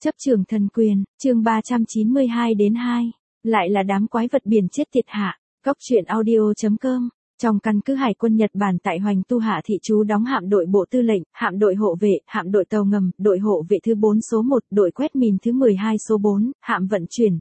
Chấp trường thần quyền, chương 392 đến 2. Lại là đám quái vật biển chết tiệt hạ. Góc truyện audio.com. Trong căn cứ hải quân Nhật Bản tại Hoành Tu Hạ thị trú đóng hạm đội bộ tư lệnh, hạm đội hộ vệ, hạm đội tàu ngầm, đội hộ vệ thứ 4 số 1, đội quét mìn thứ 12 số 4, hạm vận chuyển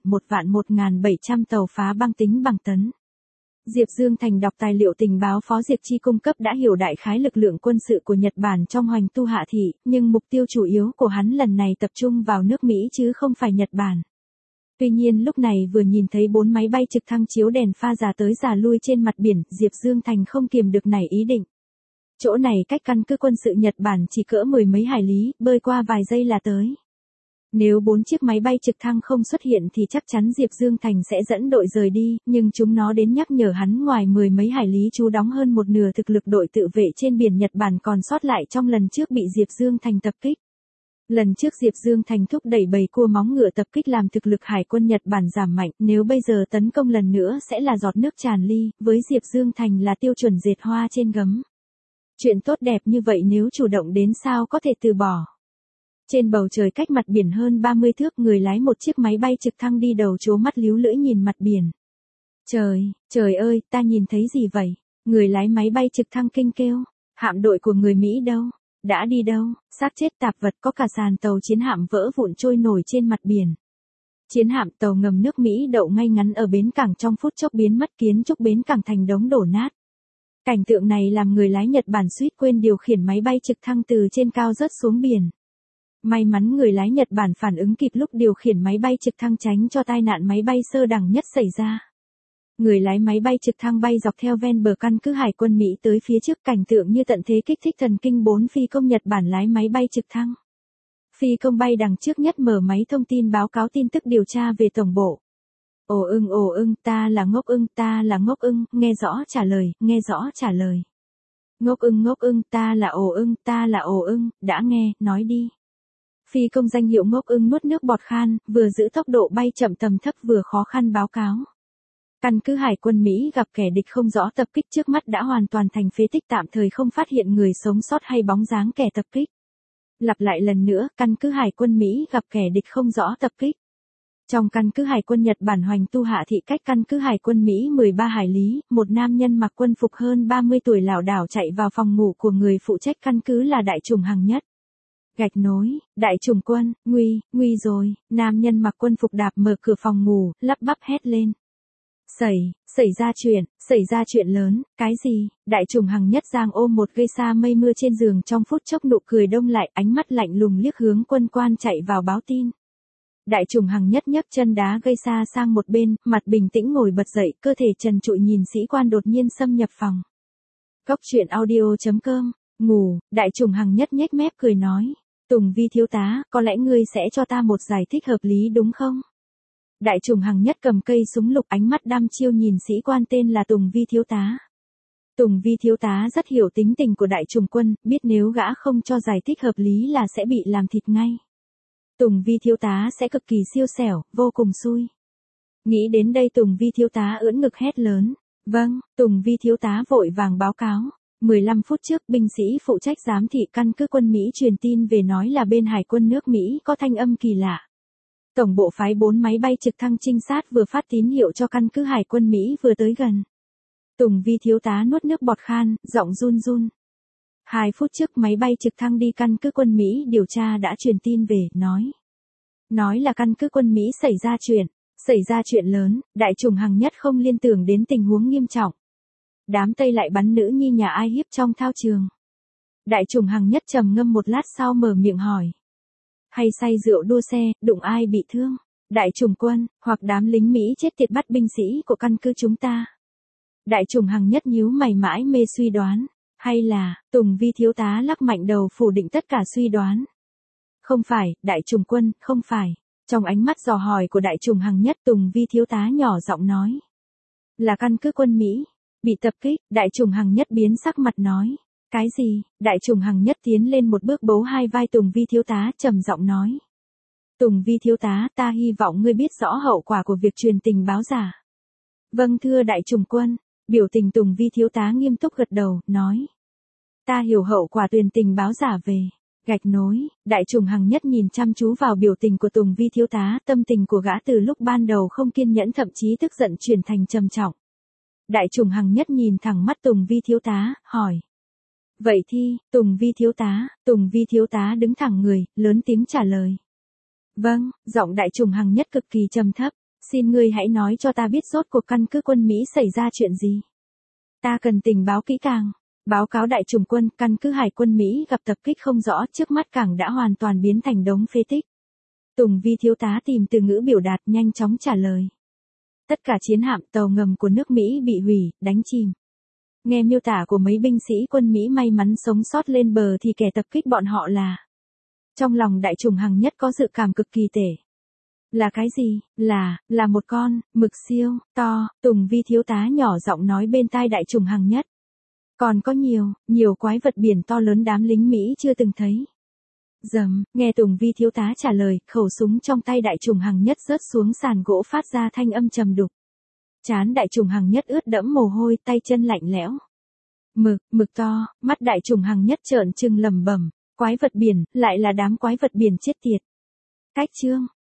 1.1700 tàu phá băng tính bằng tấn. Diệp Dương Thành đọc tài liệu tình báo Phó Diệp Chi cung cấp đã hiểu đại khái lực lượng quân sự của Nhật Bản trong Hoành Tu Hạ thị, nhưng mục tiêu chủ yếu của hắn lần này tập trung vào nước Mỹ chứ không phải Nhật Bản. Tuy nhiên lúc này vừa nhìn thấy 4 máy bay trực thăng chiếu đèn pha giả tới giả lui trên mặt biển, Diệp Dương Thành không kiềm được nảy ý định. Chỗ này cách căn cứ quân sự Nhật Bản chỉ cỡ mười mấy hải lý, bơi qua vài giây là tới. Nếu 4 chiếc máy bay trực thăng không xuất hiện thì chắc chắn Diệp Dương Thành sẽ dẫn đội rời đi, nhưng chúng nó đến nhắc nhở hắn ngoài mười mấy hải lý trú đóng hơn một nửa thực lực đội tự vệ trên biển Nhật Bản còn sót lại trong lần trước bị Diệp Dương Thành tập kích. Lần trước Diệp Dương Thành thúc đẩy bầy cua móng ngựa tập kích làm thực lực hải quân Nhật Bản giảm mạnh, nếu bây giờ tấn công lần nữa sẽ là giọt nước tràn ly, với Diệp Dương Thành là tiêu chuẩn dệt hoa trên gấm. Chuyện tốt đẹp như vậy nếu chủ động đến sao có thể từ bỏ. Trên bầu trời cách mặt biển hơn 30 thước, người lái một chiếc máy bay trực thăng đi đầu trố mắt líu lưỡi nhìn mặt biển. Trời ơi, ta nhìn thấy gì vậy? Người lái máy bay trực thăng kinh kêu. Hạm đội của người Mỹ đâu? Đã đi đâu? Xác chết tạp vật, có cả sàn tàu chiến hạm vỡ vụn trôi nổi trên mặt biển. Chiến hạm tàu ngầm nước Mỹ đậu ngay ngắn ở bến cảng trong phút chốc biến mất, kiến trúc bến cảng thành đống đổ nát. Cảnh tượng này làm người lái Nhật Bản suýt quên điều khiển máy bay trực thăng từ trên cao rớt xuống biển. May mắn người lái Nhật Bản phản ứng kịp lúc điều khiển máy bay trực thăng tránh cho tai nạn máy bay sơ đẳng nhất xảy ra. Người lái máy bay trực thăng bay dọc theo ven bờ căn cứ hải quân Mỹ tới phía trước, cảnh tượng như tận thế kích thích thần kinh 4 phi công Nhật Bản lái máy bay trực thăng. Phi công bay đằng trước nhất mở máy thông tin báo cáo tin tức điều tra về tổng bộ. Ồ ưng, ta là ngốc ưng, nghe rõ trả lời. Ngốc ưng, ta là ồ ưng, đã nghe, nói đi. Phi công danh hiệu ngốc ưng nuốt nước bọt khan, vừa giữ tốc độ bay chậm tầm thấp vừa khó khăn báo cáo. Căn cứ hải quân Mỹ gặp kẻ địch không rõ tập kích, trước mắt đã hoàn toàn thành phế tích, tạm thời không phát hiện người sống sót hay bóng dáng kẻ tập kích. Lặp lại lần nữa, căn cứ hải quân Mỹ gặp kẻ địch không rõ tập kích. Trong căn cứ hải quân Nhật Bản Hoành Tu Hạ thị cách căn cứ hải quân Mỹ 13 hải lý, một nam nhân mặc quân phục hơn 30 tuổi lảo đảo chạy vào phòng ngủ của người phụ trách căn cứ là Đại Trùng Hằng Nhất. Gạch nối, Đại Trùng Quân, nguy rồi, nam nhân mặc quân phục đạp mở cửa phòng ngủ, lắp bắp hét lên. Xảy ra chuyện lớn, cái gì? Đại Trùng Hằng Nhất giang ôm một gây xa mây mưa trên giường, trong phút chốc nụ cười đông lại, ánh mắt lạnh lùng liếc hướng quân quan chạy vào báo tin. Đại Trùng Hằng Nhất nhấc chân đá gây xa sang một bên, mặt bình tĩnh ngồi bật dậy, cơ thể trần trụi nhìn sĩ quan đột nhiên xâm nhập phòng. Góc truyện audio.com. Ngủ, Đại Trùng Hằng Nhất nhếch mép cười nói. Tùng Vi thiếu tá, có lẽ ngươi sẽ cho ta một giải thích hợp lý đúng không? Đại Trùng Hằng Nhất cầm cây súng lục, ánh mắt đăm chiêu nhìn sĩ quan tên là Tùng Vi thiếu tá. Tùng Vi thiếu tá rất hiểu tính tình của Đại Trùng Quân, biết nếu gã không cho giải thích hợp lý là sẽ bị làm thịt ngay. Tùng Vi thiếu tá sẽ cực kỳ siêu xẻo, vô cùng xui. Nghĩ đến đây Tùng Vi thiếu tá ưỡn ngực hét lớn. Vâng, Tùng Vi thiếu tá vội vàng báo cáo. 15 phút trước, binh sĩ phụ trách giám thị căn cứ quân Mỹ truyền tin về, nói là bên hải quân nước Mỹ có thanh âm kỳ lạ. Tổng bộ phái 4 máy bay trực thăng trinh sát vừa phát tín hiệu cho căn cứ hải quân Mỹ vừa tới gần. Tùng Vi thiếu tá nuốt nước bọt khan, giọng run run. 2 phút trước máy bay trực thăng đi căn cứ quân Mỹ điều tra đã truyền tin về, nói là căn cứ quân Mỹ xảy ra chuyện lớn. Đại Trùng Hằng Nhất không liên tưởng đến tình huống nghiêm trọng. Đám Tây lại bắn nữ nhi nhà ai hiếp trong thao trường. Đại Trùng Hằng Nhất trầm ngâm một lát sau mở miệng hỏi. Hay say rượu đua xe, đụng ai bị thương? Đại Trùng Quân, hoặc đám lính Mỹ chết tiệt bắt binh sĩ của căn cứ chúng ta? Đại Trùng Hằng Nhất nhíu mày mãi mê suy đoán. Hay là, Tùng Vi thiếu tá lắc mạnh đầu phủ định tất cả suy đoán. Không phải, Đại Trùng Quân, không phải. Trong ánh mắt dò hỏi của Đại Trùng Hằng Nhất, Tùng Vi thiếu tá nhỏ giọng nói. Là căn cứ quân Mỹ bị tập kích. Đại Trùng Hằng Nhất biến sắc mặt nói. Cái gì? Đại Trùng Hằng Nhất tiến lên một bước bấu hai vai Tùng Vi thiếu tá trầm giọng nói. Tùng Vi thiếu tá, ta hy vọng ngươi biết rõ hậu quả của việc truyền tình báo giả. Vâng thưa Đại Trùng Quân. Biểu tình Tùng Vi thiếu tá nghiêm túc gật đầu, nói. Ta hiểu hậu quả truyền tình báo giả về. Gạch nối, đại trùng hằng nhất nhìn chăm chú vào biểu tình của Tùng Vi thiếu tá, tâm tình của gã từ lúc ban đầu không kiên nhẫn thậm chí tức giận chuyển thành trầm trọng. Đại trùng hằng nhất nhìn thẳng mắt Tùng Vi thiếu tá, hỏi. Vậy thì, Tùng Vi thiếu tá đứng thẳng người, lớn tiếng trả lời. Vâng, giọng đại trùng hằng nhất cực kỳ trầm thấp, xin ngươi hãy nói cho ta biết rốt cuộc căn cứ quân Mỹ xảy ra chuyện gì. Ta cần tình báo kỹ càng. Báo cáo đại trùng quân, căn cứ hải quân Mỹ gặp tập kích không rõ, trước mắt cảng đã hoàn toàn biến thành đống phế tích. Tùng Vi thiếu tá tìm từ ngữ biểu đạt nhanh chóng trả lời. Tất cả chiến hạm tàu ngầm của nước Mỹ bị hủy, đánh chìm. Nghe miêu tả của mấy binh sĩ quân Mỹ may mắn sống sót lên bờ thì kẻ tập kích bọn họ là. Trong lòng đại trùng hằng nhất có dự cảm cực kỳ tệ. Là cái gì? Là một con mực siêu to, Tùng Vi thiếu tá nhỏ giọng nói bên tai đại trùng hằng nhất. Còn có nhiều quái vật biển to lớn đám lính Mỹ chưa từng thấy. Dầm, nghe Tùng Vi thiếu tá trả lời, khẩu súng trong tay đại trùng hằng nhất rớt xuống sàn gỗ phát ra thanh âm trầm đục. Trán đại trùng hằng nhất ướt đẫm mồ hôi, tay chân lạnh lẽo. Mực to, mắt đại trùng hằng nhất trợn trừng lẩm bẩm, quái vật biển, lại là đám quái vật biển chết tiệt. Cách chương